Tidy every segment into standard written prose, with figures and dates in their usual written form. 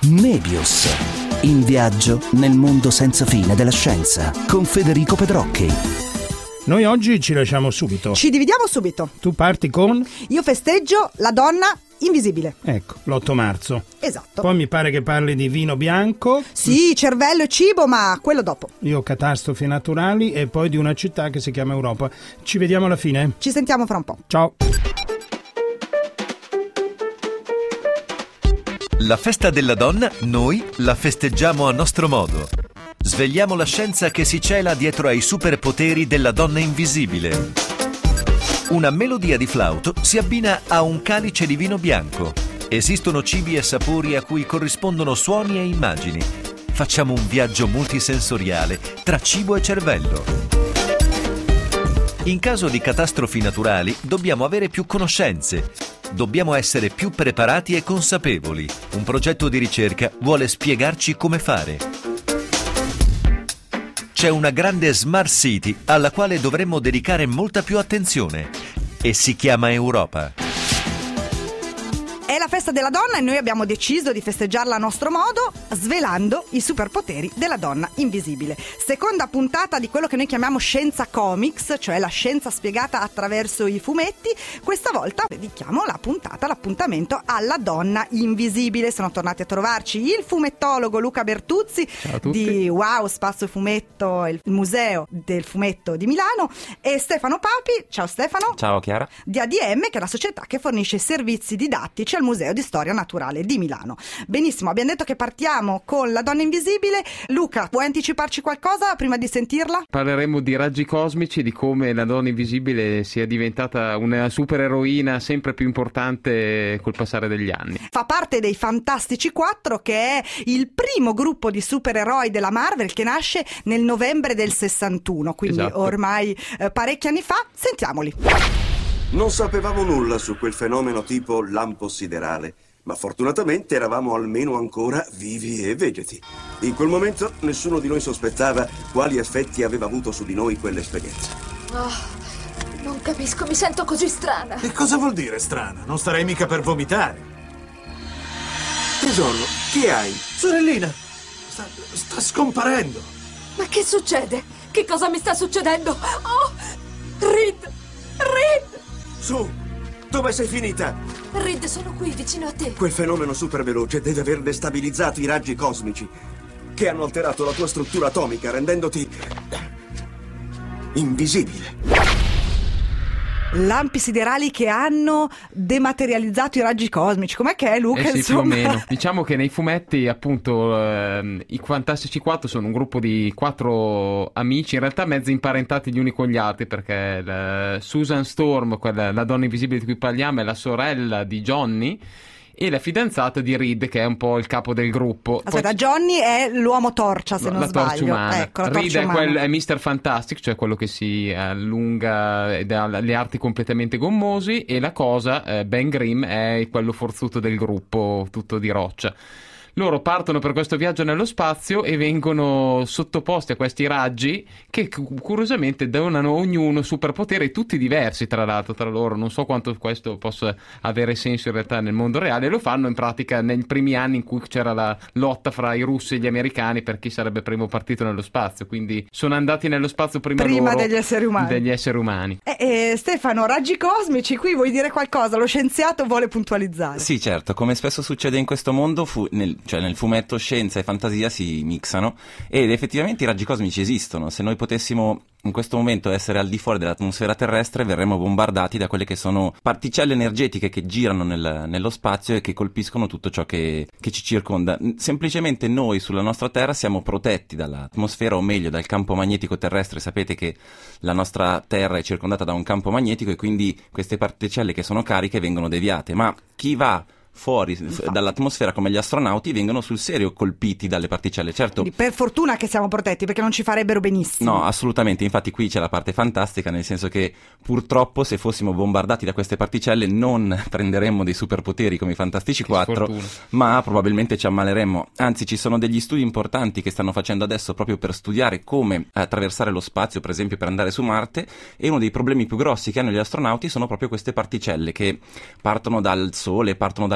Mebius. In viaggio nel mondo senza fine della scienza con Federico Pedrocchi. Noi oggi ci lasciamo subito. Ci dividiamo subito. Tu parti con? Io festeggio la donna invisibile. Ecco, l'8 marzo. Esatto. Poi mi pare che parli di vino bianco. Sì, cervello e cibo, ma quello dopo. Io catastrofi naturali e poi di una città che si chiama Europa. Ci vediamo alla fine? Ci sentiamo fra un po'. Ciao. La festa della donna, noi la festeggiamo a nostro modo. Svegliamo la scienza che si cela dietro ai superpoteri della donna invisibile. Una melodia di flauto si abbina a un calice di vino bianco. Esistono cibi e sapori a cui corrispondono suoni e immagini. Facciamo un viaggio multisensoriale tra cibo e cervello. In caso di catastrofi naturali dobbiamo avere più conoscenze. Dobbiamo essere più preparati e consapevoli. Un progetto di ricerca vuole spiegarci come fare. C'è una grande Smart City alla quale dovremmo dedicare molta più attenzione e si chiama Europa. È la festa della donna e noi abbiamo deciso di festeggiarla a nostro modo, svelando i superpoteri della donna invisibile. Seconda puntata di quello che noi chiamiamo Scienza Comics, cioè la scienza spiegata attraverso i fumetti. Questa volta dedichiamo l'appuntamento alla donna invisibile. Sono tornati a trovarci il fumettologo Luca Bertuzzi di Wow Spazio Fumetto, il museo del fumetto di Milano, e Stefano Papi. Ciao Stefano. Ciao Chiara. Di ADM, che è la società che fornisce servizi didattici al Museo di Storia Naturale di Milano. Benissimo, abbiamo detto che partiamo con la donna invisibile. Luca, vuoi anticiparci qualcosa prima di sentirla? Parleremo di raggi cosmici, di come la donna invisibile sia diventata una supereroina sempre più importante col passare degli anni. Fa parte dei Fantastici 4, che è il primo gruppo di supereroi della Marvel che nasce nel novembre del 61, quindi esatto. Ormai parecchi anni fa. Sentiamoli. Non sapevamo nulla su quel fenomeno tipo lampo siderale, ma fortunatamente eravamo almeno ancora vivi e vegeti. In quel momento nessuno di noi sospettava quali effetti aveva avuto su di noi quell'esperienza. Oh, non capisco, mi sento così strana. E cosa vuol dire strana? Non starei mica per vomitare. Tesoro, che hai? Sorellina, sta scomparendo. Ma che succede? Che cosa mi sta succedendo? Oh, Reed! Su, dove sei finita? Reed, sono qui, vicino a te. Quel fenomeno super veloce deve aver destabilizzato i raggi cosmici che hanno alterato la tua struttura atomica, rendendoti invisibile. Lampi siderali che hanno dematerializzato i raggi cosmici. Com'è che è, Luca? Sì, insomma? più o meno. Diciamo che nei fumetti, appunto, i Fantastici 4 sono un gruppo di 4 amici, in realtà mezzo imparentati gli uni con gli altri, perché Susan Storm, la donna invisibile di cui parliamo, è la sorella di Johnny e la fidanzata di Reed, che è un po' il capo del gruppo. Aspetta, poi Johnny è l'uomo torcia, se non torcia sbaglio. umana. Ecco, la Reed torcia umana. è Mr. Fantastic, cioè quello che si allunga ed ha le arti completamente gommosi, e la cosa, Ben Grimm, è quello forzuto del gruppo, tutto di roccia. Loro partono per questo viaggio nello spazio e vengono sottoposti a questi raggi che curiosamente donano ognuno superpoteri, tutti diversi tra l'altro tra loro. Non so quanto questo possa avere senso in realtà nel mondo reale. Lo fanno in pratica nei primi anni in cui c'era la lotta fra i russi e gli americani per chi sarebbe primo partito nello spazio, quindi sono andati nello spazio prima loro degli esseri umani. Stefano, raggi cosmici, qui vuoi dire qualcosa? Lo scienziato vuole puntualizzare. Sì, certo, come spesso succede in questo mondo, nel fumetto scienza e fantasia si mixano, ed effettivamente i raggi cosmici esistono. Se noi potessimo in questo momento essere al di fuori dell'atmosfera terrestre, verremmo bombardati da quelle che sono particelle energetiche che girano nello spazio e che colpiscono tutto ciò che ci circonda. Semplicemente noi sulla nostra Terra siamo protetti dall'atmosfera, o meglio dal campo magnetico terrestre. Sapete che la nostra Terra è circondata da un campo magnetico e quindi queste particelle che sono cariche vengono deviate, ma chi va fuori dall'atmosfera come gli astronauti vengono sul serio colpiti dalle particelle. Certo, quindi per fortuna che siamo protetti, perché non ci farebbero benissimo. No, assolutamente. Infatti qui c'è la parte fantastica, nel senso che purtroppo se fossimo bombardati da queste particelle non prenderemmo dei superpoteri come i Fantastici 4, ma probabilmente ci ammaleremmo. Anzi, ci sono degli studi importanti che stanno facendo adesso proprio per studiare come attraversare lo spazio, per esempio per andare su Marte, e uno dei problemi più grossi che hanno gli astronauti sono proprio queste particelle che partono dal Sole, partono dalle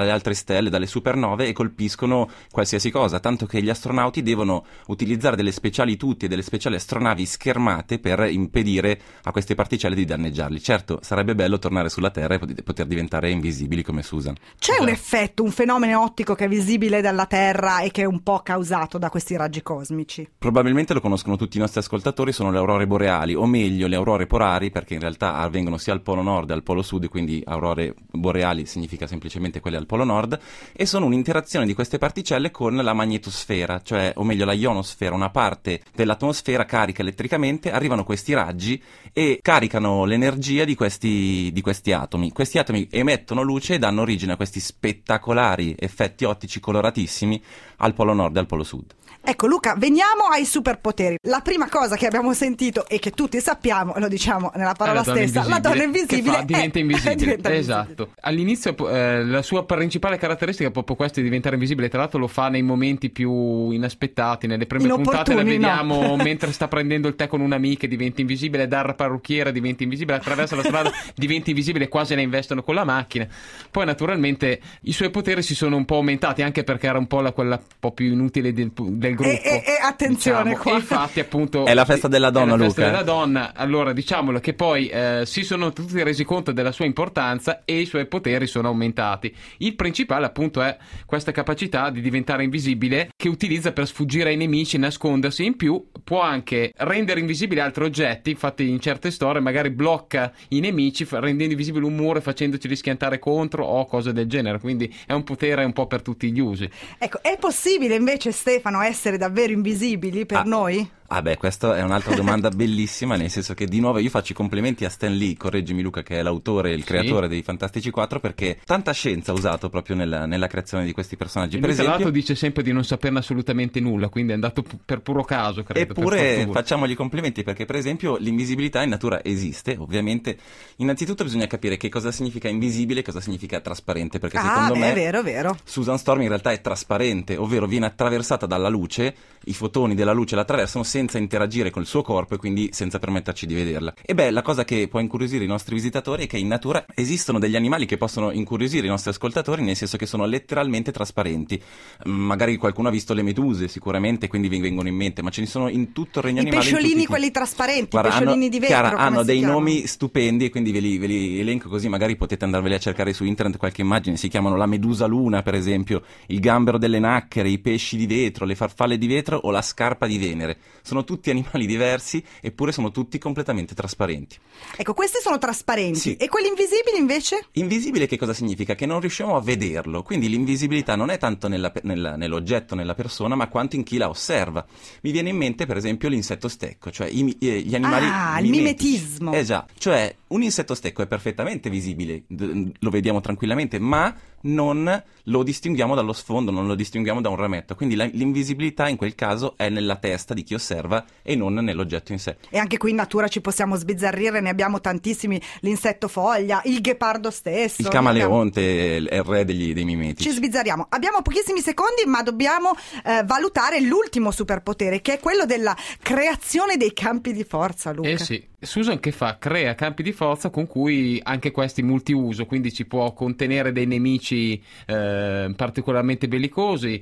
dalle altre stelle, dalle supernove, e colpiscono qualsiasi cosa, tanto che gli astronauti devono utilizzare delle speciali tuti e delle speciali astronavi schermate per impedire a queste particelle di danneggiarli. Certo, sarebbe bello tornare sulla Terra e poter diventare invisibili come Susan. C'è un effetto, un fenomeno ottico che è visibile dalla Terra e che è un po' causato da questi raggi cosmici? Probabilmente lo conoscono tutti i nostri ascoltatori, sono le aurore boreali, o meglio le aurore polari, perché in realtà avvengono sia al polo nord che al polo sud, quindi aurore boreali significa semplicemente quelle al polo nord, e sono un'interazione di queste particelle con la magnetosfera, cioè, o meglio la ionosfera, una parte dell'atmosfera carica elettricamente, arrivano questi raggi e caricano l'energia di questi atomi. Questi atomi emettono luce e danno origine a questi spettacolari effetti ottici coloratissimi al polo nord e al polo sud. Ecco Luca, veniamo ai superpoteri. La prima cosa che abbiamo sentito e che tutti sappiamo, lo diciamo nella parola stessa, la donna invisibile diventa invisibile. Diventa esatto. invisibile. All'inizio la sua principale caratteristica è proprio questa, di diventare invisibile. Tra l'altro lo fa nei momenti più inaspettati. Nelle prime puntate la vediamo mentre sta prendendo il tè con un'amica, diventa invisibile, dal parrucchiere diventa invisibile, attraversa la strada diventa invisibile, quasi la investono con la macchina. Poi naturalmente i suoi poteri si sono un po' aumentati, anche perché era un po' quella un po' più inutile del gruppo. E attenzione, diciamo. qua. E infatti appunto è la festa della donna, è la festa Luca. della donna. Allora diciamolo che poi si sono tutti resi conto della sua importanza e i suoi poteri sono aumentati. Il principale appunto è questa capacità di diventare invisibile, che utilizza per sfuggire ai nemici, nascondersi. In più può anche rendere invisibili altri oggetti, infatti in certe storie magari blocca i nemici rendendo invisibile un muro e facendoceli schiantare contro o cose del genere, quindi è un potere un po' per tutti gli usi. Ecco, è possibile invece, Stefano, essere davvero invisibili per noi? Ah beh, questa è un'altra domanda bellissima, nel senso che di nuovo io faccio i complimenti a Stan Lee, correggimi Luca, che è l'autore e il creatore dei Fantastici 4, perché tanta scienza ha usato proprio nella creazione di questi personaggi. E per lui, esempio, tra l'altro dice sempre di non saperne assolutamente nulla, quindi è andato per puro caso, credo. Eppure facciamogli i complimenti, perché per esempio l'invisibilità in natura esiste, ovviamente. Innanzitutto bisogna capire che cosa significa invisibile e cosa significa trasparente, perché secondo me è vero. Susan Storm in realtà è trasparente, ovvero viene attraversata dalla luce, i fotoni della luce la attraversano senza interagire col suo corpo e quindi senza permetterci di vederla. E beh, la cosa che può incuriosire i nostri visitatori è che in natura esistono degli animali che possono incuriosire i nostri ascoltatori, nel senso che sono letteralmente trasparenti. Magari qualcuno ha visto le meduse, sicuramente, quindi vi vengono in mente, ma ce ne sono in tutto il regno animale. I pesciolini, tutti. quelli trasparenti, Guarda, i pesciolini di vetro, Chiara, hanno dei chiamano? nomi stupendi e quindi ve li elenco, così magari potete andarveli a cercare su internet qualche immagine. Si chiamano la medusa luna, per esempio, il gambero delle nacchere, i pesci di vetro, le farfalle di vetro o la scarpa di Venere. Sono tutti animali diversi, eppure sono tutti completamente trasparenti. Ecco, questi sono trasparenti. Sì. E quelli invisibili invece? Invisibile che cosa significa? Che non riusciamo a vederlo, quindi l'invisibilità non è tanto nell'oggetto, nella persona, ma quanto in chi la osserva. Mi viene in mente per esempio l'insetto stecco, cioè gli animali il mimetismo. Già, cioè un insetto stecco è perfettamente visibile, lo vediamo tranquillamente, ma non lo distinguiamo dallo sfondo, non lo distinguiamo da un rametto, quindi l'invisibilità in quel caso è nella testa di chi osserva e non nell'oggetto in sé. E anche qui in natura ci possiamo sbizzarrire, ne abbiamo tantissimi, l'insetto foglia, il ghepardo stesso. Il camaleonte è il re dei mimetici. Ci sbizzarriamo. Abbiamo pochissimi secondi, ma dobbiamo valutare l'ultimo superpotere, che è quello della creazione dei campi di forza, Luca. Sì. Susan che fa? Crea campi di forza con cui anche questi multiuso, quindi ci può contenere dei nemici particolarmente bellicosi,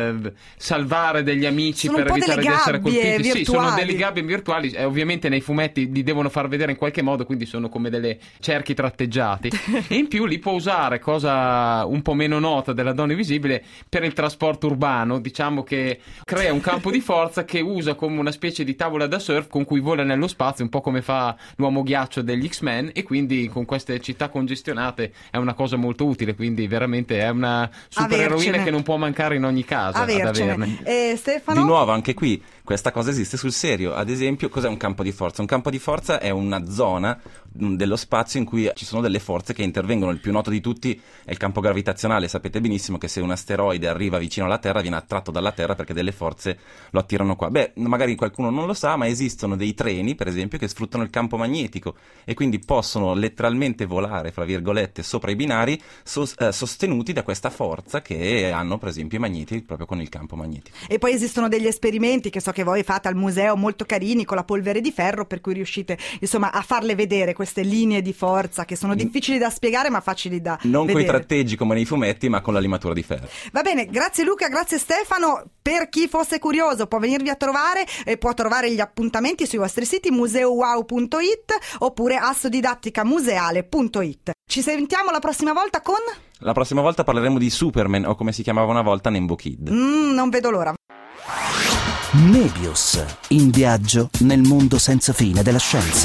salvare degli amici sono per evitare di essere colpiti. Virtuali. Sì, sono delle gabbie virtuali, ovviamente nei fumetti li devono far vedere in qualche modo, quindi sono come delle cerchi tratteggiati. E in più li può usare, cosa un po' meno nota della donna invisibile, per il trasporto urbano. Diciamo che crea un campo di forza che usa come una specie di tavola da surf con cui vola nello spazio, un po' come fa l'uomo ghiaccio degli X-Men, e quindi con queste città congestionate è una cosa molto utile, quindi veramente è una supereroina che non può mancare in ogni caso ad averne. Stefano? Di nuovo anche qui questa cosa esiste sul serio. Ad esempio, cos'è un campo di forza? Un campo di forza è una zona dello spazio in cui ci sono delle forze che intervengono. Il più noto di tutti è il campo gravitazionale. Sapete benissimo che se un asteroide arriva vicino alla Terra viene attratto dalla Terra perché delle forze lo attirano qua. Beh, magari qualcuno non lo sa, ma esistono dei treni, per esempio, che sfruttano il campo magnetico e quindi possono letteralmente volare, fra virgolette, sopra i binari sostenuti da questa forza che hanno, per esempio, i magneti proprio con il campo magnetico. E poi esistono degli esperimenti che so che voi fate al museo molto carini con la polvere di ferro, per cui riuscite insomma a farle vedere queste linee di forza che sono difficili da spiegare ma facili da Non vedere. coi tratteggi come nei fumetti, ma con la limatura di ferro. Va bene, grazie Luca, grazie Stefano. Per chi fosse curioso può venirvi a trovare e può trovare gli appuntamenti sui vostri siti museuwow.it oppure assodidatticamuseale.it. Ci sentiamo la prossima volta con... La prossima volta parleremo di Superman, o come si chiamava una volta, Nembo Kid. Non vedo l'ora. Nebius, in viaggio nel mondo senza fine della scienza.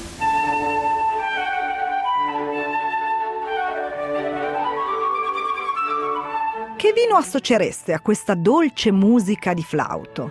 Che vino associereste a questa dolce musica di flauto?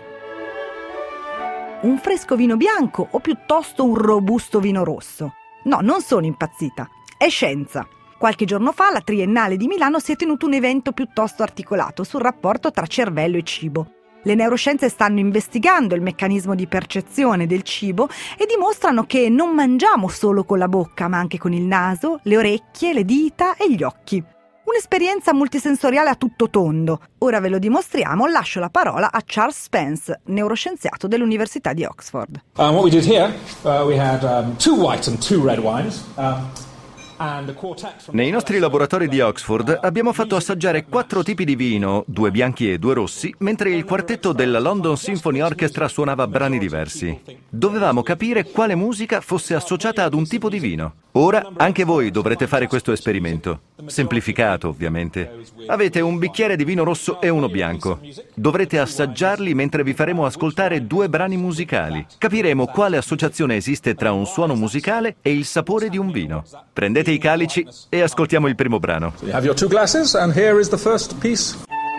Un fresco vino bianco o piuttosto un robusto vino rosso? No, non sono impazzita. È scienza. Qualche giorno fa alla Triennale di Milano si è tenuto un evento piuttosto articolato sul rapporto tra cervello e cibo. Le neuroscienze stanno investigando il meccanismo di percezione del cibo e dimostrano che non mangiamo solo con la bocca, ma anche con il naso, le orecchie, le dita e gli occhi. Un'esperienza multisensoriale a tutto tondo. Ora ve lo dimostriamo, lascio la parola a Charles Spence, neuroscienziato dell'Università di Oxford. What we did here, we had 2 white and 2 red wines. Nei nostri laboratori di Oxford abbiamo fatto assaggiare 4 tipi di vino, 2 bianchi e 2 rossi, mentre il quartetto della London Symphony Orchestra suonava brani diversi. Dovevamo capire quale musica fosse associata ad un tipo di vino. Ora anche voi dovrete fare questo esperimento. Semplificato, ovviamente. Avete un bicchiere di vino rosso e uno bianco. Dovrete assaggiarli mentre vi faremo ascoltare 2 brani musicali. Capiremo quale associazione esiste tra un suono musicale e il sapore di un vino. Prendete i calici e ascoltiamo il primo brano. You have your 2 glasses and here is the first piece.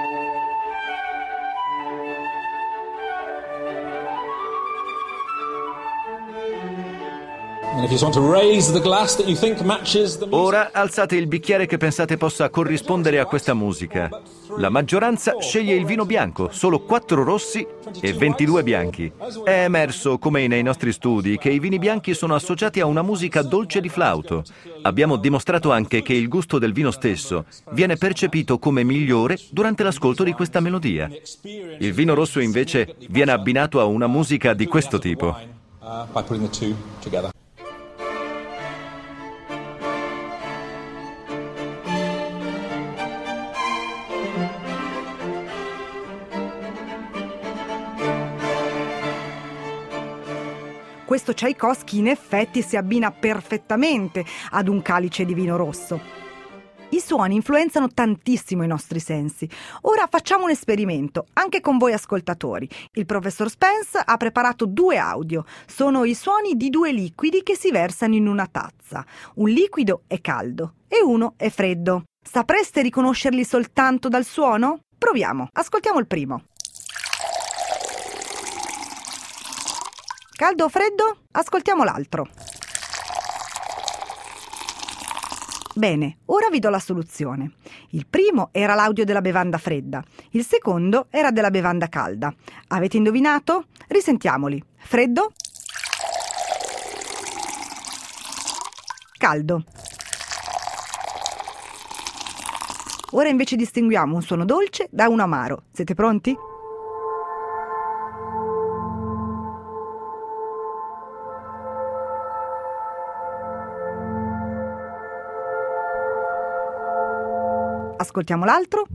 Ora alzate il bicchiere che pensate possa corrispondere a questa musica. La maggioranza sceglie il vino bianco, solo 4 rossi e 22 bianchi. È emerso, come nei nostri studi, che i vini bianchi sono associati a una musica dolce di flauto. Abbiamo dimostrato anche che il gusto del vino stesso viene percepito come migliore durante l'ascolto di questa melodia. Il vino rosso invece viene abbinato a una musica di questo tipo. Questo Tchaikovsky in effetti si abbina perfettamente ad un calice di vino rosso. I suoni influenzano tantissimo i nostri sensi. Ora facciamo un esperimento, anche con voi ascoltatori. Il professor Spence ha preparato 2 audio. Sono i suoni di 2 liquidi che si versano in una tazza. Un liquido è caldo e uno è freddo. Sapreste riconoscerli soltanto dal suono? Proviamo, ascoltiamo il primo. Caldo o freddo? Ascoltiamo l'altro. Bene, ora vi do la soluzione. Il primo era l'audio della bevanda fredda, il secondo era della bevanda calda. Avete indovinato? Risentiamoli. Freddo? Caldo. Ora invece distinguiamo un suono dolce da uno amaro. Siete pronti? Ascoltiamo l'altro.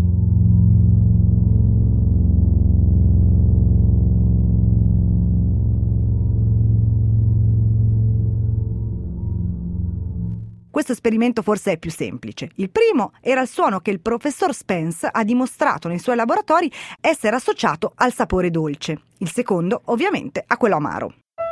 Questo esperimento forse è più semplice. Il primo era il suono che il professor Spence ha dimostrato nei suoi laboratori essere associato al sapore dolce. Il secondo, ovviamente, a quello amaro.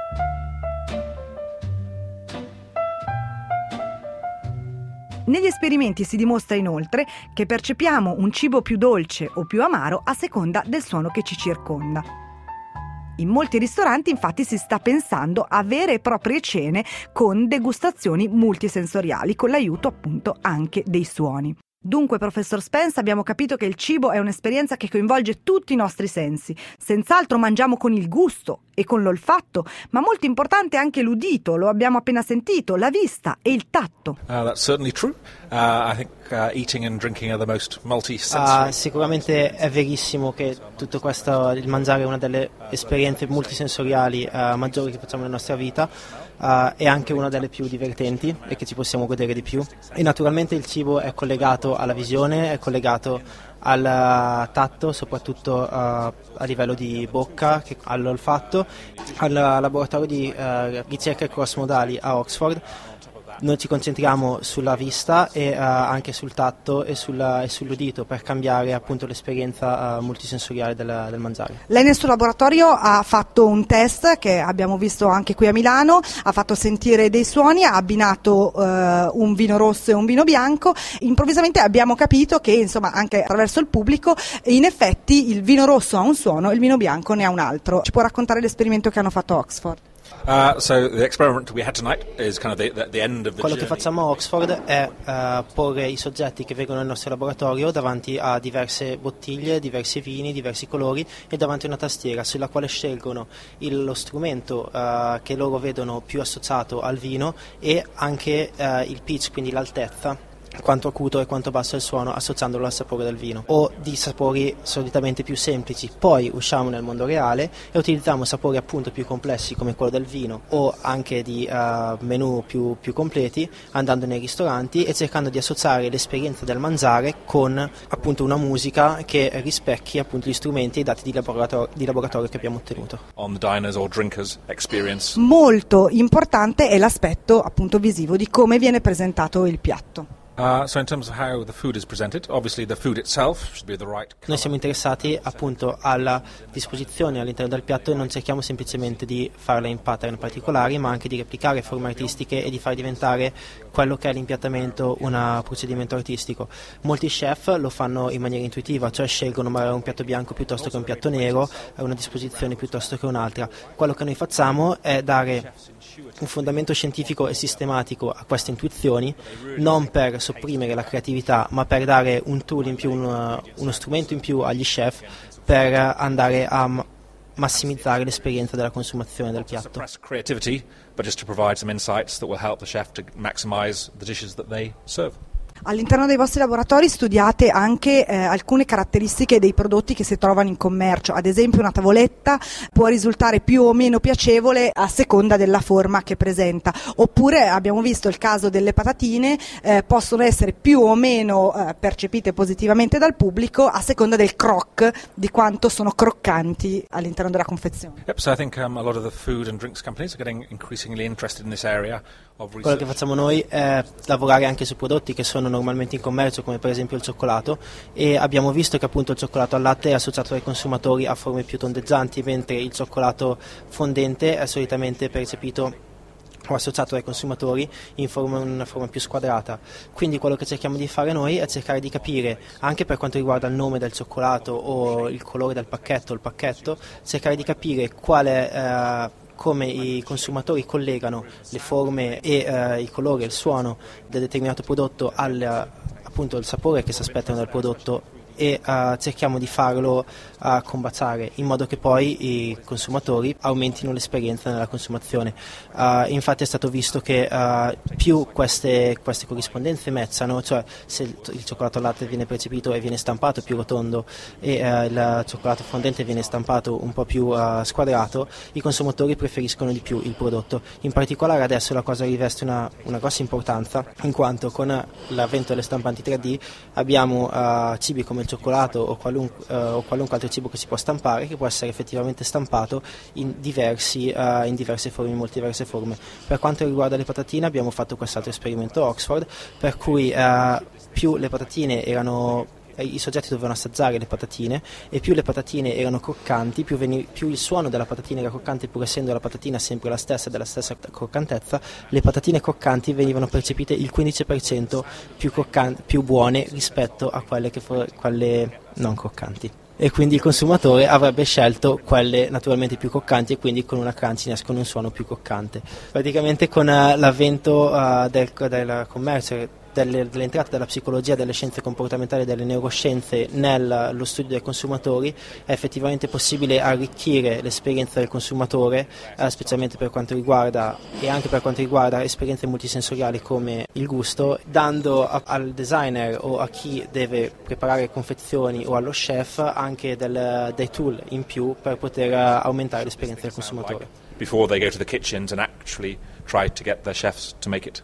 Negli esperimenti si dimostra inoltre che percepiamo un cibo più dolce o più amaro a seconda del suono che ci circonda. In molti ristoranti infatti si sta pensando a vere e proprie cene con degustazioni multisensoriali, con l'aiuto appunto anche dei suoni. Dunque, professor Spence, abbiamo capito che il cibo è un'esperienza che coinvolge tutti i nostri sensi. Senz'altro mangiamo con il gusto e con l'olfatto, ma molto importante è anche l'udito, lo abbiamo appena sentito, la vista e il tatto. That's certainly true. I think eating and drinking are the most multi-sensory. Sicuramente è verissimo che tutto questo, il mangiare è una delle esperienze multisensoriali maggiori che facciamo nella nostra vita. è anche una delle più divertenti e che ci possiamo godere di più. E naturalmente il cibo è collegato alla visione, è collegato al tatto, soprattutto a livello di bocca, all'olfatto. Al laboratorio di ricerche crossmodali a Oxford noi ci concentriamo sulla vista e anche sul tatto e sull'udito per cambiare appunto l'esperienza multisensoriale del mangiare. Lei nel suo laboratorio ha fatto un test che abbiamo visto anche qui a Milano, ha fatto sentire dei suoni, ha abbinato un vino rosso e un vino bianco. Improvvisamente abbiamo capito che insomma anche attraverso il pubblico in effetti il vino rosso ha un suono e il vino bianco ne ha un altro. Ci può raccontare l'esperimento che hanno fatto a Oxford? So the experiment we had tonight is kind of the end of the Quello che facciamo a Oxford è porre i soggetti che vengono nel nostro laboratorio davanti a diverse bottiglie, diversi vini, diversi colori e davanti a una tastiera sulla quale scelgono lo strumento che loro vedono più associato al vino e anche il pitch, quindi l'altezza, quanto acuto e quanto basso è il suono, associandolo al sapore del vino o di sapori solitamente più semplici. Poi usciamo nel mondo reale e utilizziamo sapori appunto più complessi come quello del vino o anche di menù più completi, andando nei ristoranti e cercando di associare l'esperienza del mangiare con appunto una musica che rispecchi appunto gli strumenti e i dati di laboratorio che abbiamo ottenuto. On the diners or drinkers experience. Molto importante è l'aspetto appunto visivo di come viene presentato il piatto. So in terms of how the food is presented, obviously the food itself should be the right color. Noi siamo interessati appunto alla disposizione all'interno del piatto e non cerchiamo semplicemente di farla in pattern particolari, ma anche di replicare forme artistiche e di far diventare quello che è l'impiattamento un procedimento artistico. Molti chef lo fanno in maniera intuitiva, cioè scelgono magari un piatto bianco piuttosto che un piatto nero, una disposizione piuttosto che un'altra. Quello che noi facciamo è dare un fondamento scientifico e sistematico a queste intuizioni, non per sopprimere la creatività, ma per dare un tool in più, uno strumento in più agli chef per andare a massimizzare l'esperienza della consumazione del piatto. Creativity, but just to provide some insights that will help the chef to maximize the dishes that they serve. All'interno dei vostri laboratori studiate anche alcune caratteristiche dei prodotti che si trovano in commercio, ad esempio una tavoletta può risultare più o meno piacevole a seconda della forma che presenta, oppure abbiamo visto il caso delle patatine, possono essere più o meno percepite positivamente dal pubblico a seconda del croc, di quanto sono croccanti all'interno della confezione. Yep, so I think a lot of the food and drinks companies are getting increasingly interested in this area of research. Quello che facciamo noi è lavorare anche su prodotti che sono normalmente in commercio, come per esempio il cioccolato, e abbiamo visto che appunto il cioccolato al latte è associato dai consumatori a forme più tondeggianti, mentre il cioccolato fondente è solitamente percepito o associato dai consumatori in una forma più squadrata. Quindi quello che cerchiamo di fare noi è cercare di capire, anche per quanto riguarda il nome del cioccolato o il colore del pacchetto, cercare di capire come i consumatori collegano le forme e i colori e il suono del determinato prodotto appunto il sapore che si aspettano dal prodotto e cerchiamo di farlo combaciare in modo che poi i consumatori aumentino l'esperienza nella consumazione. Infatti è stato visto che più queste corrispondenze matchano, cioè se il cioccolato al latte viene percepito e viene stampato più rotondo e il cioccolato fondente viene stampato un po' più squadrato, i consumatori preferiscono di più il prodotto. In particolare adesso la cosa riveste una grossa importanza, in quanto con l'avvento delle stampanti 3D abbiamo cibi come il cioccolato o qualunque altro cibo che si può stampare, che può essere effettivamente stampato in diverse forme, in molte diverse forme. Per quanto riguarda le patatine abbiamo fatto quest'altro esperimento a Oxford, per cui più le patatine i soggetti dovevano assaggiare le patatine e più le patatine erano croccanti, più il suono della patatina era croccante, pur essendo la patatina sempre la stessa, della stessa croccantezza, le patatine croccanti venivano percepite il 15% più buone rispetto a quelle non croccanti. E quindi il consumatore avrebbe scelto quelle naturalmente più croccanti e quindi con una crunchiness, con un suono più croccante. Praticamente con l'avvento del commercio, dell'entrata della psicologia, delle scienze comportamentali e delle neuroscienze nello studio dei consumatori, è effettivamente possibile arricchire l'esperienza del consumatore, specialmente per quanto riguarda e anche per quanto riguarda esperienze multisensoriali come il gusto, dando al designer o a chi deve preparare confezioni o allo chef anche dei tool in più per poter aumentare l'esperienza del consumatore. Before they go to the kitchens and actually try to get their chefs to make it.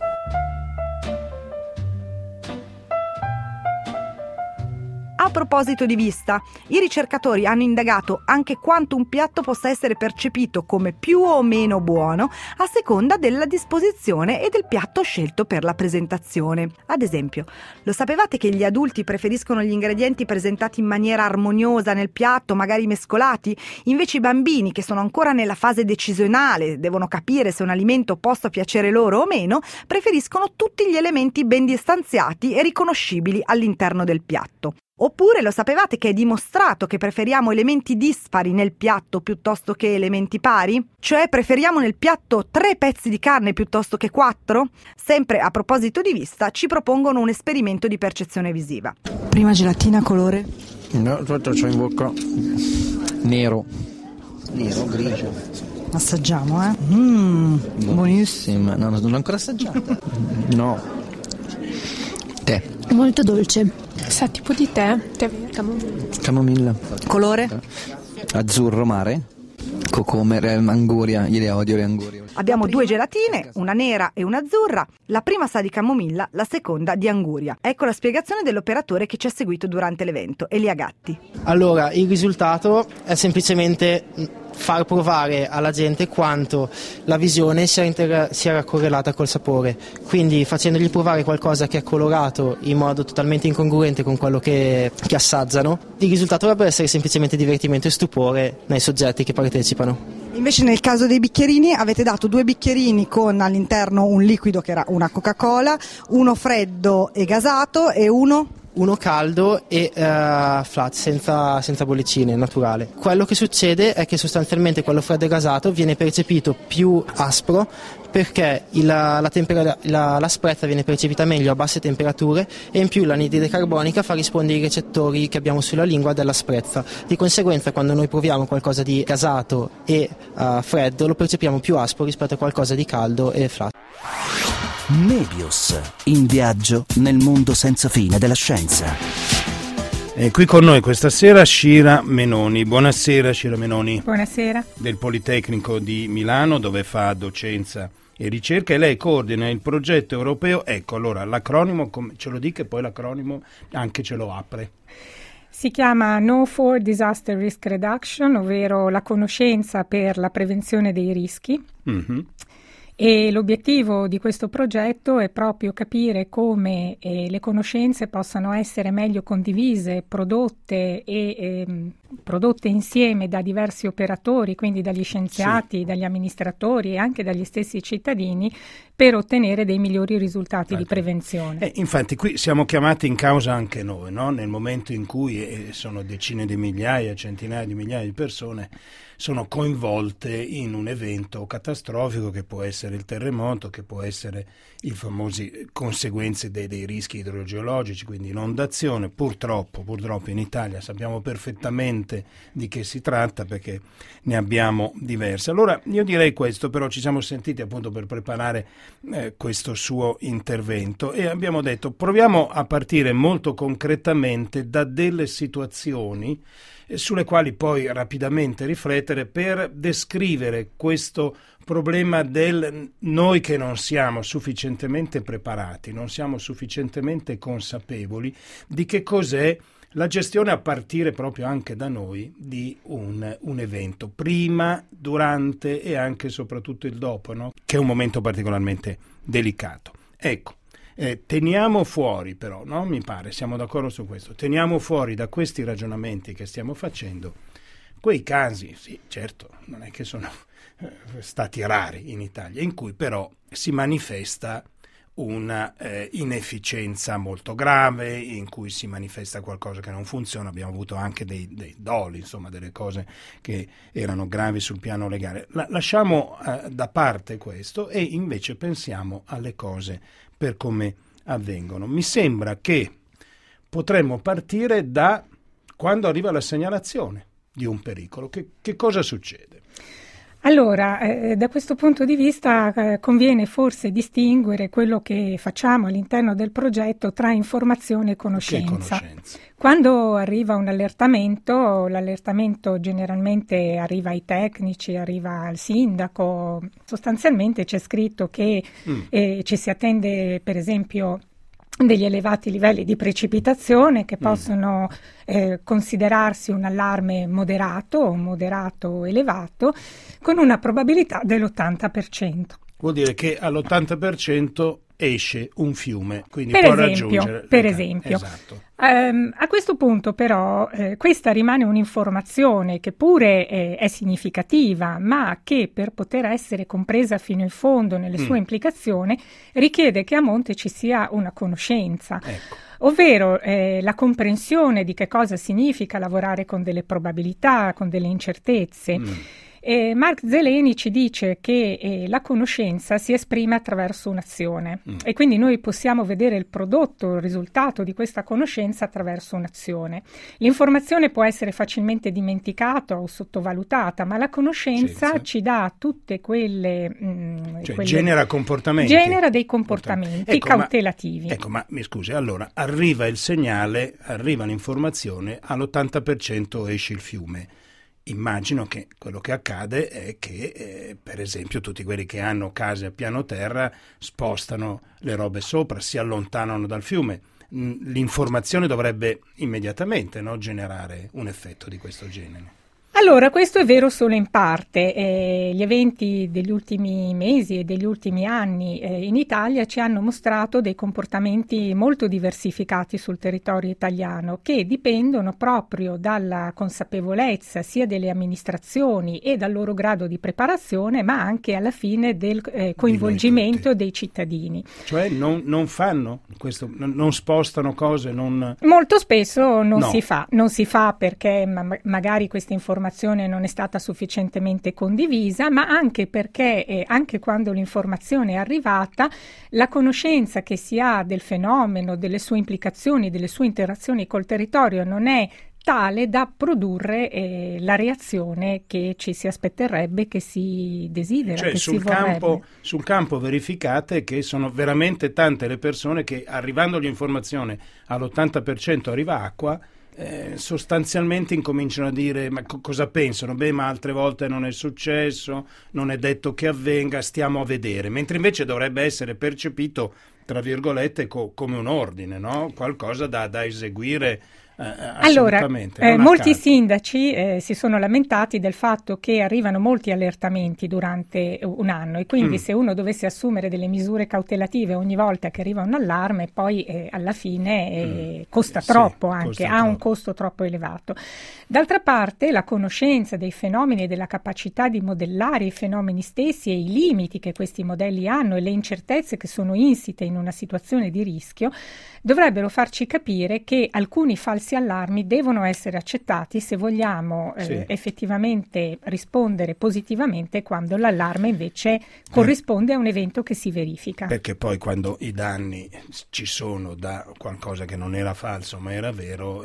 A proposito di vista, i ricercatori hanno indagato anche quanto un piatto possa essere percepito come più o meno buono a seconda della disposizione e del piatto scelto per la presentazione. Ad esempio, lo sapevate che gli adulti preferiscono gli ingredienti presentati in maniera armoniosa nel piatto, magari mescolati? Invece i bambini, che sono ancora nella fase decisionale, devono capire se un alimento possa piacere loro o meno, preferiscono tutti gli elementi ben distanziati e riconoscibili all'interno del piatto. Oppure lo sapevate che è dimostrato che preferiamo elementi dispari nel piatto piuttosto che elementi pari? Cioè preferiamo nel piatto 3 pezzi di carne piuttosto che 4? Sempre a proposito di vista, ci propongono un esperimento di percezione visiva. Prima gelatina colore? No, tutto c'ho in bocca. Nero. Nero, grigio. Assaggiamo, buonissima. No, non l'ho ancora assaggiata. No. Tè. Molto dolce. Sa tipo di tè? Camomilla. Colore? Azzurro mare. Cocomere, anguria. Io le odio le angurie. Abbiamo 2 gelatine, una nera e una azzurra. La prima sa di camomilla, la seconda di anguria. Ecco la spiegazione dell'operatore che ci ha seguito durante l'evento, Elia Gatti. Allora, il risultato è semplicemente far provare alla gente quanto la visione sia correlata col sapore, quindi facendogli provare qualcosa che è colorato in modo totalmente incongruente con quello che assaggiano, il risultato dovrebbe essere semplicemente divertimento e stupore nei soggetti che partecipano. Invece nel caso dei bicchierini avete dato 2 bicchierini con all'interno un liquido che era una Coca-Cola, uno freddo e gasato e uno caldo e flat, senza bollicine, naturale. Quello che succede è che sostanzialmente quello freddo e gasato viene percepito più aspro perché l'asprezza viene percepita meglio a basse temperature e in più l'anidride carbonica fa rispondere i recettori che abbiamo sulla lingua dell'asprezza. Di conseguenza quando noi proviamo qualcosa di gasato e freddo lo percepiamo più aspro rispetto a qualcosa di caldo e flat. Mebius, in viaggio nel mondo senza fine della scienza. E qui con noi questa sera Shira Menoni. Buonasera Shira Menoni. Buonasera. Del Politecnico di Milano, dove fa docenza e ricerca, e lei coordina il progetto europeo. Ecco, allora l'acronimo, ce lo dica e poi l'acronimo anche ce lo apre. Si chiama Know4 Disaster Risk Reduction, ovvero la conoscenza per la prevenzione dei rischi. Mm-hmm. E l'obiettivo di questo progetto è proprio capire come le conoscenze possano essere meglio condivise, prodotte insieme da diversi operatori, quindi dagli scienziati, sì, dagli amministratori e anche dagli stessi cittadini, per ottenere dei migliori risultati di prevenzione. Infatti qui siamo chiamati in causa anche noi, no? Nel momento in cui sono decine di migliaia, centinaia di migliaia di persone sono coinvolte in un evento catastrofico che può essere il terremoto, che può essere i famosi conseguenze dei rischi idrogeologici, quindi inondazione. Purtroppo in Italia sappiamo perfettamente di che si tratta perché ne abbiamo diverse. Allora io direi questo, però ci siamo sentiti appunto per preparare questo suo intervento e abbiamo detto proviamo a partire molto concretamente da delle situazioni sulle quali poi rapidamente riflettere per descrivere questo problema del noi che non siamo sufficientemente preparati, non siamo sufficientemente consapevoli di che cos'è la gestione a partire proprio anche da noi di un evento, prima, durante e anche e soprattutto il dopo, no? Che è un momento particolarmente delicato. Ecco. Teniamo fuori però, no? Mi pare, siamo d'accordo su questo, teniamo fuori da questi ragionamenti che stiamo facendo quei casi, sì, certo, non è che sono stati rari in Italia, in cui però si manifesta una inefficienza molto grave, in cui si manifesta qualcosa che non funziona. Abbiamo avuto anche dei doli, insomma delle cose che erano gravi sul piano legale. Lasciamo da parte questo e invece pensiamo alle cose per come avvengono. Mi sembra che potremmo partire da quando arriva la segnalazione di un pericolo. Che cosa succede? Allora, da questo punto di vista conviene forse distinguere quello che facciamo all'interno del progetto tra informazione e conoscenza. Quando arriva un allertamento, l'allertamento generalmente arriva ai tecnici, arriva al sindaco, sostanzialmente c'è scritto che ci si attende per esempio degli elevati livelli di precipitazione che possono considerarsi un allarme moderato o moderato elevato con una probabilità dell'80%. Vuol dire che all'80% esce un fiume, quindi per può esempio, raggiungere... Per esempio. Esatto. A questo punto però questa rimane un'informazione che pure è significativa, ma che per poter essere compresa fino in fondo nelle sue implicazioni richiede che a monte ci sia una conoscenza. Ecco. Ovvero la comprensione di che cosa significa lavorare con delle probabilità, con delle incertezze. Mark Zeleny ci dice che la conoscenza si esprime attraverso un'azione e quindi noi possiamo vedere il prodotto, il risultato di questa conoscenza attraverso un'azione. L'informazione può essere facilmente dimenticata o sottovalutata, ma la conoscenza ci dà tutte quelle... genera comportamenti. Genera dei comportamenti cautelativi. Ma mi scusi, allora arriva il segnale, arriva l'informazione, all'80% esce il fiume. Immagino che quello che accade è che, per esempio, tutti quelli che hanno case a piano terra spostano le robe sopra, si allontanano dal fiume. L'informazione dovrebbe immediatamente generare un effetto di questo genere. Allora, questo è vero solo in parte. Gli eventi degli ultimi mesi e degli ultimi anni in Italia ci hanno mostrato dei comportamenti molto diversificati sul territorio italiano che dipendono proprio dalla consapevolezza sia delle amministrazioni e dal loro grado di preparazione, ma anche alla fine del coinvolgimento dei cittadini. Cioè non fanno questo, non spostano cose, non... Molto spesso non si fa perché magari questa informazione non è stata sufficientemente condivisa, ma anche perché anche quando l'informazione è arrivata, la conoscenza che si ha del fenomeno, delle sue implicazioni, delle sue interazioni col territorio non è tale da produrre la reazione che ci si aspetterebbe, che si desidera, cioè, che si vorrebbe. Sul campo verificate che sono veramente tante le persone che arrivando l'informazione all'80% arriva acqua, sostanzialmente incominciano a dire ma cosa pensano? Ma altre volte non è successo, non è detto che avvenga, stiamo a vedere, mentre invece dovrebbe essere percepito tra virgolette come un ordine, no? Qualcosa da eseguire. Allora, molti sindaci si sono lamentati del fatto che arrivano molti allertamenti durante un anno e quindi se uno dovesse assumere delle misure cautelative ogni volta che arriva un allarme, poi alla fine costa troppo, ha un costo troppo elevato. D'altra parte la conoscenza dei fenomeni e della capacità di modellare i fenomeni stessi e i limiti che questi modelli hanno e le incertezze che sono insite in una situazione di rischio dovrebbero farci capire che alcuni falsi allarmi devono essere accettati se vogliamo effettivamente rispondere positivamente quando l'allarme invece corrisponde a un evento che si verifica. Perché poi quando i danni ci sono da qualcosa che non era falso ma era vero,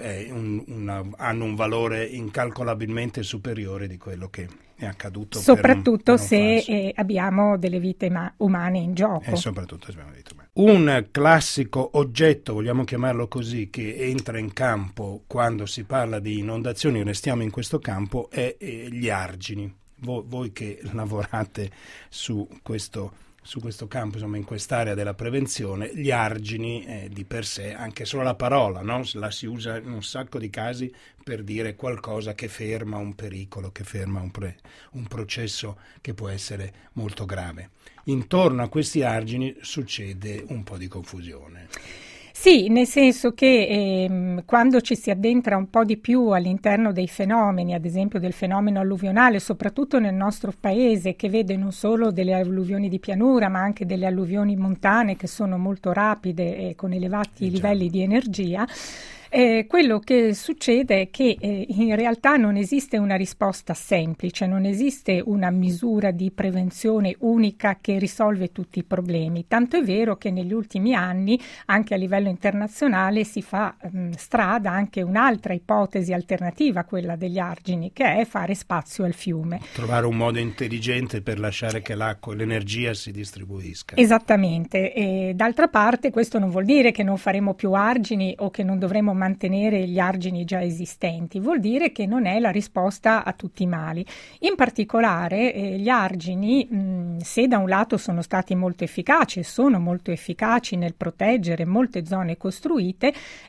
hanno un valore incalcolabilmente superiore di quello che è accaduto. Soprattutto se abbiamo delle vite umane in gioco. Soprattutto se abbiamo delle vite umane. Un classico oggetto, vogliamo chiamarlo così, che entra in campo quando si parla di inondazioni, restiamo in questo campo, è gli argini. Voi che lavorate su questo campo, insomma in quest'area della prevenzione, gli argini di per sé, anche solo la parola, no? La si usa in un sacco di casi per dire qualcosa che ferma un pericolo, che ferma un processo che può essere molto grave. Intorno a questi argini succede un po' di confusione. Sì, nel senso che quando ci si addentra un po' di più all'interno dei fenomeni, ad esempio del fenomeno alluvionale, soprattutto nel nostro paese, che vede non solo delle alluvioni di pianura, ma anche delle alluvioni montane che sono molto rapide e con elevati livelli di energia, Quello che succede è che in realtà non esiste una risposta semplice, non esiste una misura di prevenzione unica che risolve tutti i problemi. Tanto è vero che negli ultimi anni, anche a livello internazionale, si fa strada anche un'altra ipotesi alternativa a quella degli argini, che è fare spazio al fiume. Trovare un modo intelligente per lasciare che l'acqua e l'energia si distribuisca. Esattamente. E d'altra parte questo non vuol dire che non faremo più argini o che non dovremo mantenere gli argini già esistenti, vuol dire che non è la risposta a tutti i mali. In particolare gli argini, se da un lato sono stati molto efficaci e sono molto efficaci nel proteggere molte zone costruite,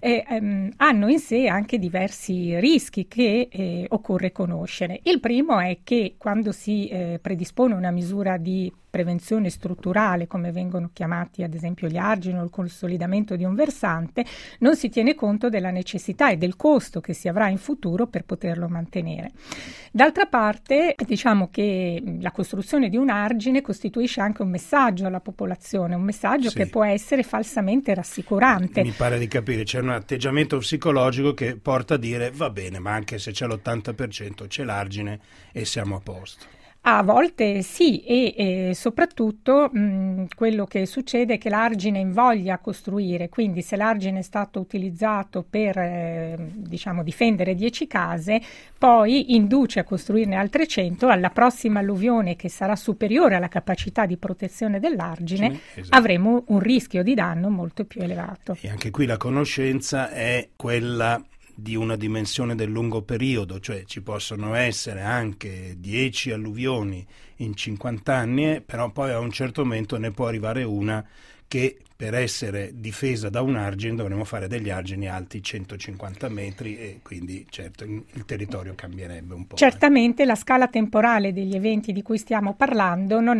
hanno in sé anche diversi rischi che occorre conoscere. Il primo è che quando si predispone una misura di prevenzione strutturale, come vengono chiamati ad esempio gli argini o il consolidamento di un versante, non si tiene conto della necessità e del costo che si avrà in futuro per poterlo mantenere. D'altra parte, diciamo che la costruzione di un argine costituisce anche un messaggio alla popolazione, un messaggio che può essere falsamente rassicurante. Mi pare di capire, c'è un atteggiamento psicologico che porta a dire va bene, ma anche se c'è l'80% c'è l'argine e siamo a posto. A volte sì, e soprattutto quello che succede è che l'argine invoglia a costruire, quindi se l'argine è stato utilizzato per difendere 10 case, poi induce a costruirne altre 100, alla prossima alluvione che sarà superiore alla capacità di protezione dell'argine, avremo un rischio di danno molto più elevato. E anche qui la conoscenza è quella di una dimensione del lungo periodo, cioè ci possono essere anche 10 alluvioni in 50 anni, però poi a un certo momento ne può arrivare una che per essere difesa da un argine dovremo fare degli argini alti 150 metri e quindi certo il territorio cambierebbe un po'. Certamente la scala temporale degli eventi di cui stiamo parlando non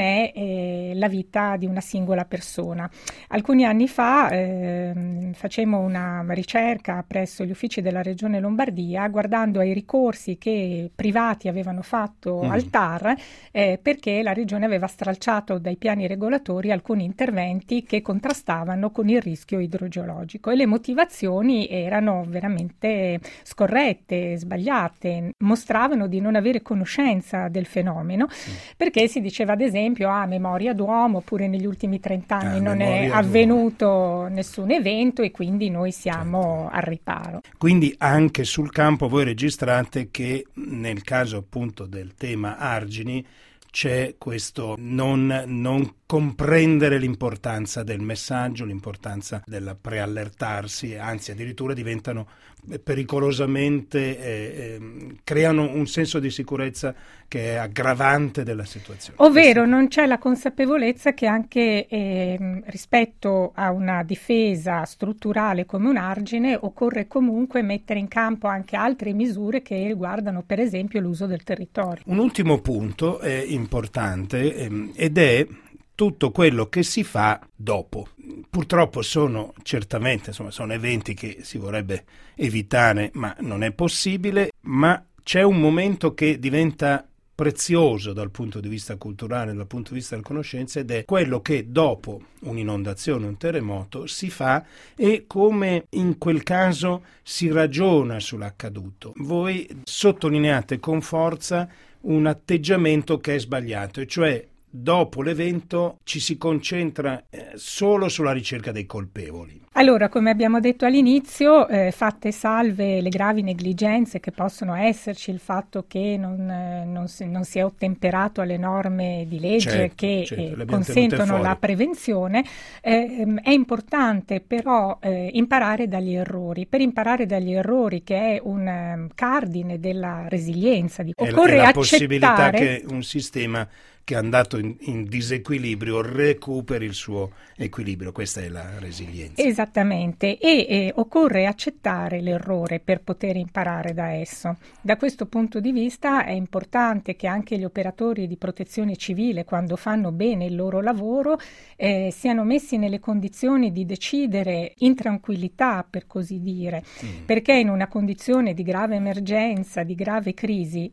è la vita di una singola persona. Alcuni anni fa facemmo una ricerca presso gli uffici della Regione Lombardia guardando ai ricorsi che privati avevano fatto al TAR perché la Regione aveva stralciato dai piani regolatori alcuni interventi che contrastavano con il rischio idrogeologico e le motivazioni erano veramente scorrette, sbagliate, mostravano di non avere conoscenza del fenomeno perché si diceva ad esempio a memoria d'uomo oppure negli ultimi 30 anni non è avvenuto nessun evento e quindi noi siamo al riparo. Quindi anche sul campo voi registrate che nel caso appunto del tema argini c'è questo non comprendere l'importanza del messaggio, l'importanza del preallertarsi, anzi addirittura diventano pericolosamente, creano un senso di sicurezza che è aggravante della situazione. Ovvero non c'è la consapevolezza che anche rispetto a una difesa strutturale come un argine occorre comunque mettere in campo anche altre misure che riguardano per esempio l'uso del territorio. Un ultimo punto è importante ed è tutto quello che si fa dopo. Purtroppo sono certamente, sono eventi che si vorrebbe evitare, ma non è possibile, ma c'è un momento che diventa prezioso dal punto di vista culturale, dal punto di vista della conoscenza, ed è quello che dopo un'inondazione, un terremoto, si fa e come in quel caso si ragiona sull'accaduto. Voi sottolineate con forza un atteggiamento che è sbagliato, e cioè dopo l'evento ci si concentra solo sulla ricerca dei colpevoli. Allora, come abbiamo detto all'inizio, fatte salve le gravi negligenze che possono esserci, il fatto che non si è ottemperato alle norme di legge che consentono la prevenzione, è importante però imparare dagli errori. Per imparare dagli errori, che è un cardine della resilienza, occorre la accettare possibilità che un sistema che è andato in disequilibrio recuperi il suo equilibrio. Questa è la resilienza. Esattamente, e occorre accettare l'errore per poter imparare da esso. Da questo punto di vista è importante che anche gli operatori di protezione civile, quando fanno bene il loro lavoro, siano messi nelle condizioni di decidere in tranquillità, per così dire, perché in una condizione di grave emergenza, di grave crisi,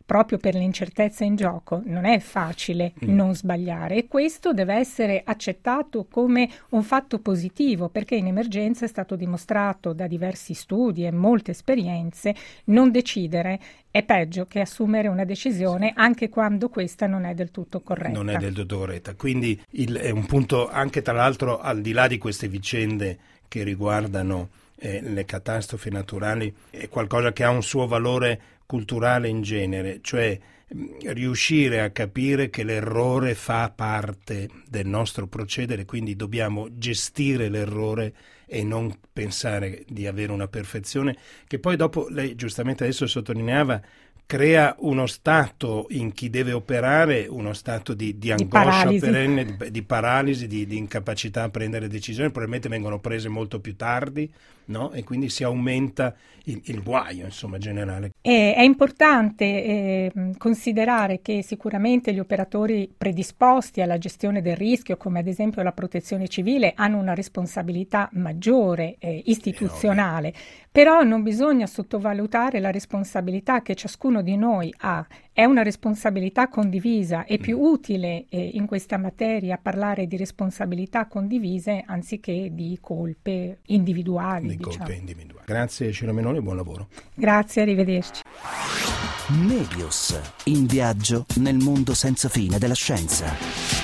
proprio per l'incertezza in gioco, non è facile non sbagliare, e questo deve essere accettato come un fatto positivo, perché in emergenza è stato dimostrato da diversi studi e molte esperienze, non decidere è peggio che assumere una decisione anche quando questa non è del tutto corretta. Non è del tutto corretta, quindi è un punto anche, tra l'altro, al di là di queste vicende che riguardano le catastrofi naturali, è qualcosa che ha un suo valore culturale in genere, cioè riuscire a capire che l'errore fa parte del nostro procedere, quindi dobbiamo gestire l'errore e non pensare di avere una perfezione che poi dopo, lei giustamente adesso sottolineava, crea uno stato in chi deve operare, uno stato di angoscia perenne, di paralisi, di incapacità a prendere decisioni, probabilmente vengono prese molto più tardi, no? E quindi si aumenta il guaio, insomma, generale. È importante considerare che sicuramente gli operatori predisposti alla gestione del rischio, come ad esempio la protezione civile, hanno una responsabilità maggiore istituzionale, però non bisogna sottovalutare la responsabilità che ciascuno di noi ha. È una responsabilità condivisa, è più utile in questa materia parlare di responsabilità condivise anziché di colpe individuali. Grazie Ciro Menoni e buon lavoro. Grazie, arrivederci. Nebius, in viaggio nel mondo senza fine della scienza.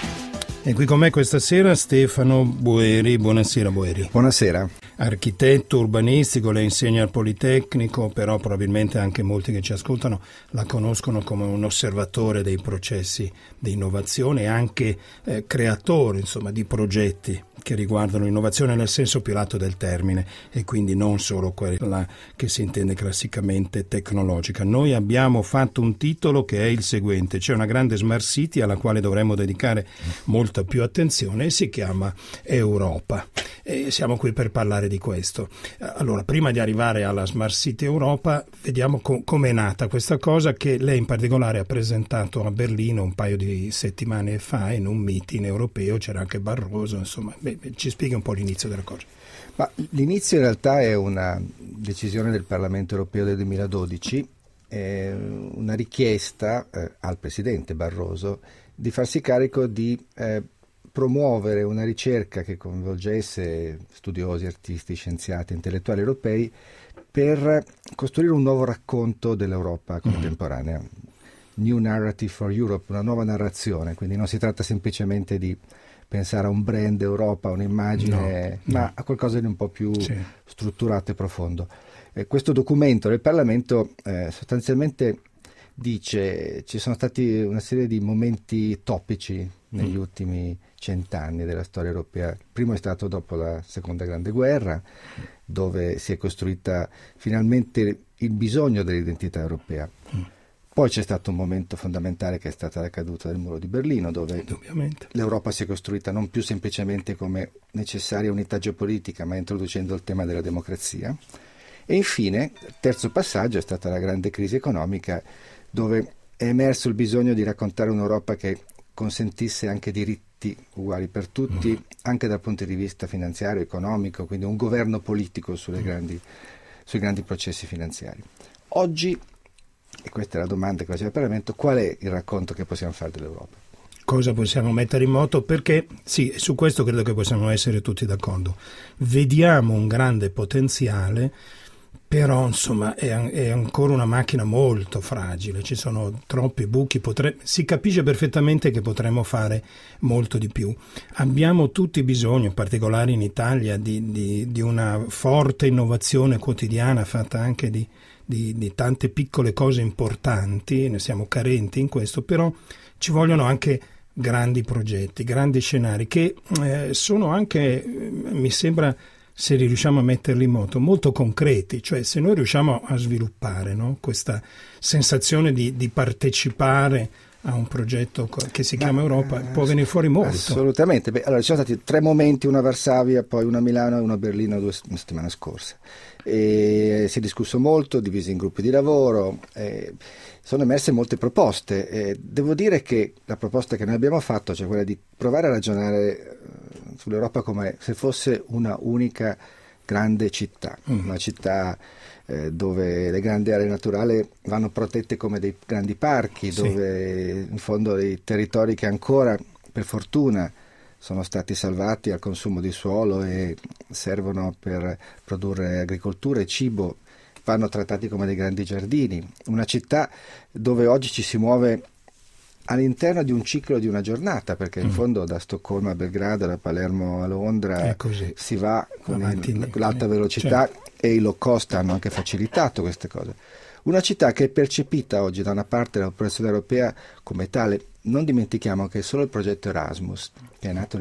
E qui con me questa sera Stefano Boeri. Buonasera Boeri. Buonasera. Architetto urbanistico, lei insegna al Politecnico, però probabilmente anche molti che ci ascoltano la conoscono come un osservatore dei processi di innovazione e anche creatore, insomma, di progetti che riguardano l'innovazione nel senso più lato del termine e quindi non solo quella che si intende classicamente tecnologica. Noi abbiamo fatto un titolo che è il seguente: c'è una grande smart city alla quale dovremmo dedicare molta più attenzione e si chiama Europa. E siamo qui per parlare di questo. Allora, prima di arrivare alla Smart City Europa, vediamo come è nata questa cosa che lei in particolare ha presentato a Berlino un paio di settimane fa in un meeting europeo, c'era anche Barroso, insomma, ci spieghi un po' l'inizio della cosa. Ma l'inizio in realtà è una decisione del Parlamento europeo del 2012, una richiesta al Presidente Barroso di farsi carico di promuovere una ricerca che coinvolgesse studiosi, artisti, scienziati, intellettuali europei per costruire un nuovo racconto dell'Europa contemporanea. New Narrative for Europe, una nuova narrazione, quindi non si tratta semplicemente di pensare a un brand Europa, un'immagine, ma a qualcosa di un po' più strutturato e profondo. Questo documento del Parlamento sostanzialmente dice ci sono stati una serie di momenti topici negli ultimi 100 anni della storia europea. Il primo è stato dopo la Seconda Grande Guerra, dove si è costruita finalmente il bisogno dell'identità europea. Poi c'è stato un momento fondamentale che è stata la caduta del muro di Berlino, dove l'Europa si è costruita non più semplicemente come necessaria unità geopolitica, ma introducendo il tema della democrazia. E infine, il terzo passaggio è stata la grande crisi economica, dove è emerso il bisogno di raccontare un'Europa che consentisse anche diritti uguali per tutti, anche dal punto di vista finanziario, economico, quindi un governo politico sui grandi processi finanziari. Oggi, e questa è la domanda che faceva il Parlamento, qual è il racconto che possiamo fare dell'Europa? Cosa possiamo mettere in moto? Perché sì, su questo credo che possiamo essere tutti d'accordo. Vediamo un grande potenziale, però insomma è ancora una macchina molto fragile, ci sono troppi buchi, si capisce perfettamente che potremmo fare molto di più. Abbiamo tutti bisogno, in particolare in Italia, di una forte innovazione quotidiana fatta anche di tante piccole cose importanti, ne siamo carenti in questo, però ci vogliono anche grandi progetti, grandi scenari che sono anche, mi sembra, se riusciamo a metterli in moto, molto concreti, cioè se noi riusciamo a sviluppare, no, questa sensazione di partecipare a un progetto che si chiama Europa, può venire fuori molto. Assolutamente. Allora, ci sono stati 3 momenti, uno a Varsavia, poi uno a Milano e uno a Berlino una settimana scorsa. E si è discusso molto, divisi in gruppi di lavoro, sono emerse molte proposte. Devo dire che la proposta che noi abbiamo fatto, cioè quella di provare a ragionare sull'Europa come se fosse una unica grande città, una città dove le grandi aree naturali vanno protette come dei grandi parchi, Sì. dove in fondo dei territori che ancora, per fortuna, sono stati salvati al consumo di suolo e servono per produrre agricoltura e cibo, vanno trattati come dei grandi giardini. Una città dove oggi ci si muove all'interno di un ciclo di una giornata, perché in fondo da Stoccolma a Belgrado, da Palermo a Londra si va con l'alta velocità, certo. E i low cost hanno anche facilitato queste cose. Una città che è percepita oggi da una parte della popolazione europea come tale. Non dimentichiamo che solo il progetto Erasmus, che è nato nel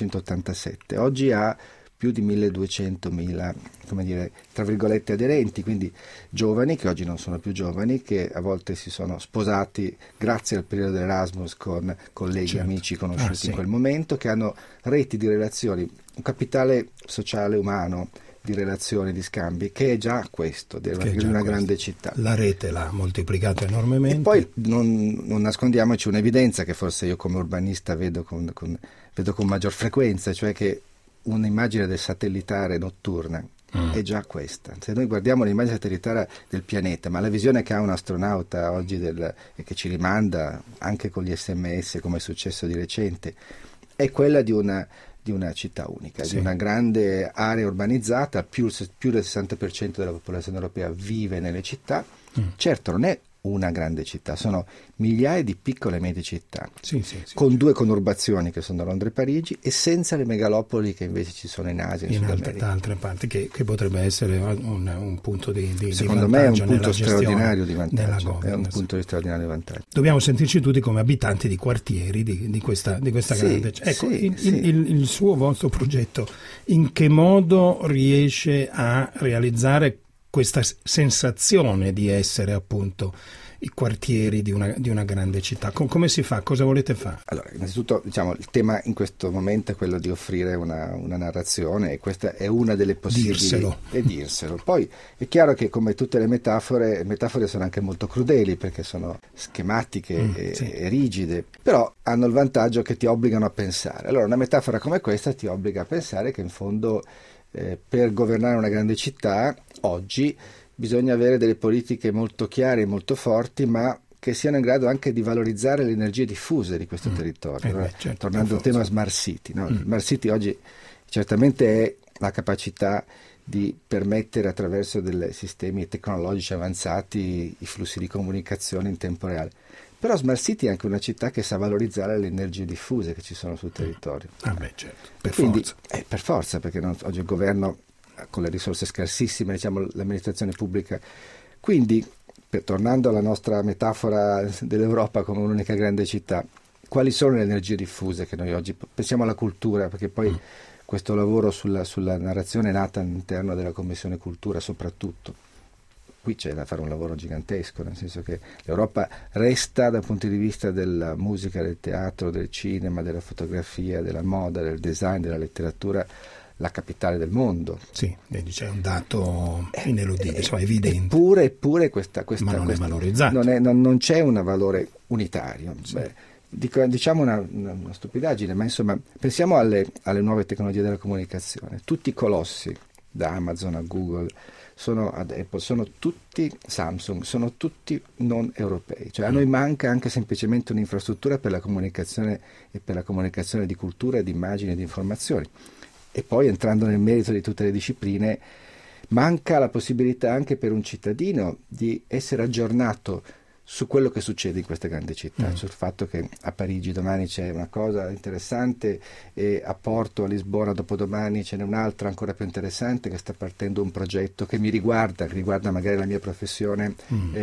1987, oggi ha più di 1200.000, come dire, tra virgolette, aderenti, quindi giovani che oggi non sono più giovani, che a volte si sono sposati grazie al periodo dell'Erasmus con colleghi, Certo. amici conosciuti sì. in quel momento, che hanno reti di relazioni, un capitale sociale umano di relazioni, di scambi, che è già questo, di una grande città. La rete l'ha moltiplicato enormemente. E poi non nascondiamoci un'evidenza che forse io come urbanista vedo con maggior frequenza, cioè che un'immagine del satellitare notturna è già questa. Se noi guardiamo l'immagine satellitare del pianeta, ma la visione che ha un astronauta oggi e che ci rimanda anche con gli SMS, come è successo di recente, è quella di una città unica, Sì. di una grande area urbanizzata, più del 60% della popolazione europea vive nelle città. Certo, non è una grande città, sono migliaia di piccole e medie città, con 2 conurbazioni che sono Londra e Parigi, e senza le megalopoli che invece ci sono in Asia e in Sud America. Da altre parti, che potrebbe essere un punto di secondo me è un punto straordinario di vantaggio, è un punto di straordinario vantaggio. Dobbiamo sentirci tutti come abitanti di quartieri di questa grande. Ecco, il suo vostro progetto in che modo riesce a realizzare questa sensazione di essere appunto i quartieri di una grande città? Come si fa? Cosa volete fare? Allora, innanzitutto, diciamo, il tema in questo momento è quello di offrire una narrazione, e questa è una delle possibili. Dirselo. Poi è chiaro che, come tutte le metafore sono anche molto crudeli, perché sono schematiche e rigide, però hanno il vantaggio che ti obbligano a pensare. Allora, una metafora come questa ti obbliga a pensare che in fondo per governare una grande città oggi bisogna avere delle politiche molto chiare e molto forti, ma che siano in grado anche di valorizzare le energie diffuse di questo territorio. Tornando al tema Smart City, no? Smart City oggi certamente è la capacità di permettere, attraverso dei sistemi tecnologici avanzati, i flussi di comunicazione in tempo reale. Però Smart City è anche una città che sa valorizzare le energie diffuse che ci sono sul territorio. Per forza, perché oggi il governo, con le risorse scarsissime, diciamo, l'amministrazione pubblica. Quindi, tornando alla nostra metafora dell'Europa come un'unica grande città, quali sono le energie diffuse che noi oggi pensiamo alla cultura, perché poi questo lavoro sulla narrazione è nata all'interno della Commissione Cultura soprattutto. Qui c'è da fare un lavoro gigantesco, nel senso che l'Europa resta, dal punto di vista della musica, del teatro, del cinema, della fotografia, della moda, del design, della letteratura, la capitale del mondo. Sì, c'è un dato ineludibile, evidente. Eppure questa ma non è valorizzato. Non c'è un valore unitario. Sì. Diciamo una stupidaggine, ma insomma pensiamo alle nuove tecnologie della comunicazione. Tutti i colossi, da Amazon a Google, ad Apple, sono tutti Samsung, sono tutti non europei. Cioè a noi manca anche semplicemente un'infrastruttura per la comunicazione e per la comunicazione di cultura, di immagini e di informazioni. E poi, entrando nel merito di tutte le discipline, manca la possibilità anche per un cittadino di essere aggiornato su quello che succede in queste grandi città, sul fatto che a Parigi domani c'è una cosa interessante e a Porto, a Lisbona dopodomani ce n'è un'altra ancora più interessante, che sta partendo un progetto che riguarda magari la mia professione,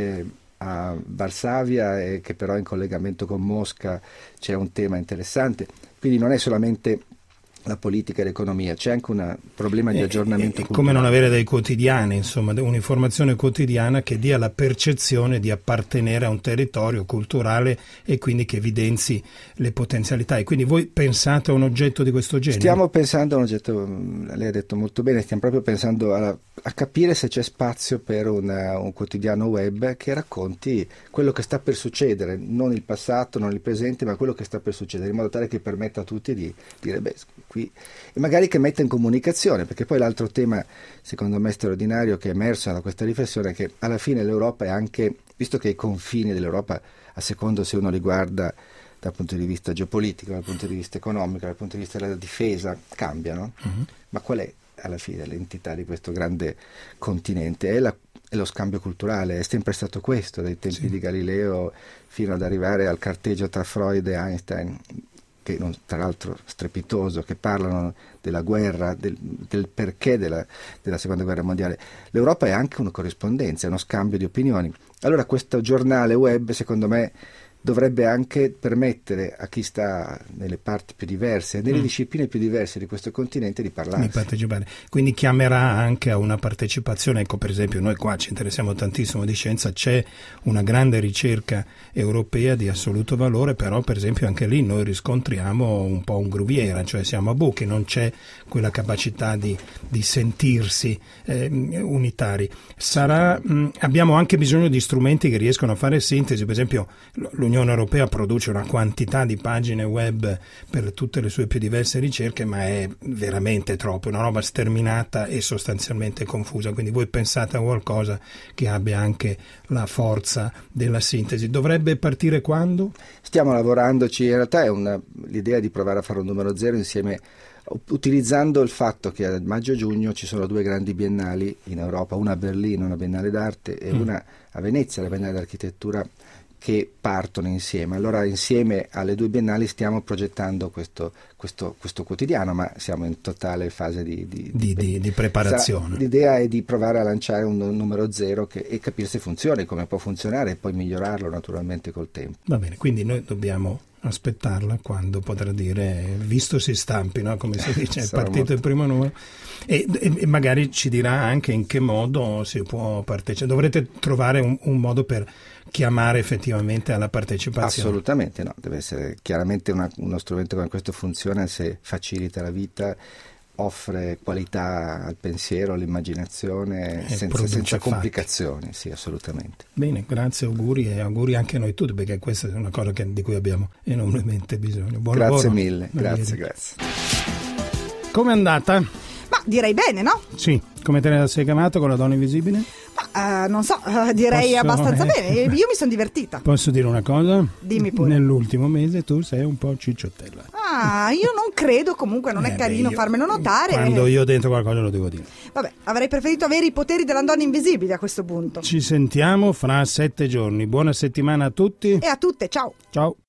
a Varsavia, e che però in collegamento con Mosca c'è un tema interessante. Quindi non è solamente la politica e l'economia, c'è anche un problema di aggiornamento culturale. Come non avere dei quotidiani, insomma, un'informazione quotidiana che dia la percezione di appartenere a un territorio culturale e quindi che evidenzi le potenzialità. E quindi voi pensate a un oggetto di questo genere? Stiamo pensando a un oggetto, lei ha detto molto bene, stiamo proprio pensando a capire se c'è spazio per un quotidiano web che racconti quello che sta per succedere, non il passato, non il presente, ma quello che sta per succedere, in modo tale che permetta a tutti di dire, qui, e magari che metta in comunicazione, perché poi l'altro tema secondo me straordinario che è emerso da questa riflessione è che alla fine l'Europa è anche, visto che i confini dell'Europa, a secondo se uno li guarda dal punto di vista geopolitico, dal punto di vista economico, dal punto di vista della difesa, cambiano, ma qual è alla fine l'entità di questo grande continente? È lo scambio culturale, è sempre stato questo, dai tempi di Galileo fino ad arrivare al carteggio tra Freud e Einstein, che tra l'altro strepitoso, che parlano della guerra, del perché della seconda guerra mondiale. L'Europa è anche una corrispondenza, è uno scambio di opinioni. Allora questo giornale web, secondo me, dovrebbe anche permettere a chi sta nelle parti più diverse, nelle discipline più diverse di questo continente di parlarsi. Di partecipare. Quindi chiamerà anche a una partecipazione. Ecco, per esempio, noi qua ci interessiamo tantissimo di scienza, c'è una grande ricerca europea di assoluto valore, però per esempio anche lì noi riscontriamo un po' un gruviera, cioè siamo a buchi, non c'è quella capacità di sentirsi unitari. Abbiamo anche bisogno di strumenti che riescono a fare sintesi, per esempio l'Unione Europea produce una quantità di pagine web per tutte le sue più diverse ricerche, ma è veramente troppo, è una roba sterminata e sostanzialmente confusa, quindi voi pensate a qualcosa che abbia anche la forza della sintesi. Dovrebbe partire quando? Stiamo lavorandoci, in realtà è l'idea di provare a fare un numero zero insieme, utilizzando il fatto che a maggio-giugno ci sono 2 grandi biennali in Europa, una a Berlino, una biennale d'arte, e una a Venezia, la biennale d'architettura, che partono insieme. Allora insieme alle 2 biennali stiamo progettando questo quotidiano, ma siamo in totale fase di preparazione. L'idea è di provare a lanciare un numero zero e capire se funziona, come può funzionare, e poi migliorarlo naturalmente col tempo. Va bene, quindi noi dobbiamo aspettarla quando potrà dire visto si stampi, no? Come si dice, è partito il primo numero, e magari ci dirà anche in che modo si può partecipare. Dovrete trovare un modo per chiamare effettivamente alla partecipazione. Assolutamente no, deve essere chiaramente uno strumento come questo funziona se facilita la vita, offre qualità al pensiero, all'immaginazione, senza complicazioni, sì, assolutamente. Bene, grazie, auguri, e auguri anche a noi tutti, perché questa è una cosa di cui abbiamo enormemente bisogno. Buon grazie lavoro. Mille, grazie. Come è andata? Ma direi bene, no? Sì, come te la sei chiamato con la donna invisibile? Non so, direi abbastanza bene, io mi sono divertita. Posso dire una cosa? Dimmi pure. Nell'ultimo mese tu sei un po' cicciottella. Io non credo, comunque non è carino farmelo notare. Quando io dentro qualcosa lo devo dire. Vabbè, avrei preferito avere i poteri della donna invisibile a questo punto. Ci sentiamo fra 7 giorni. Buona settimana a tutti. E a tutte, ciao. Ciao.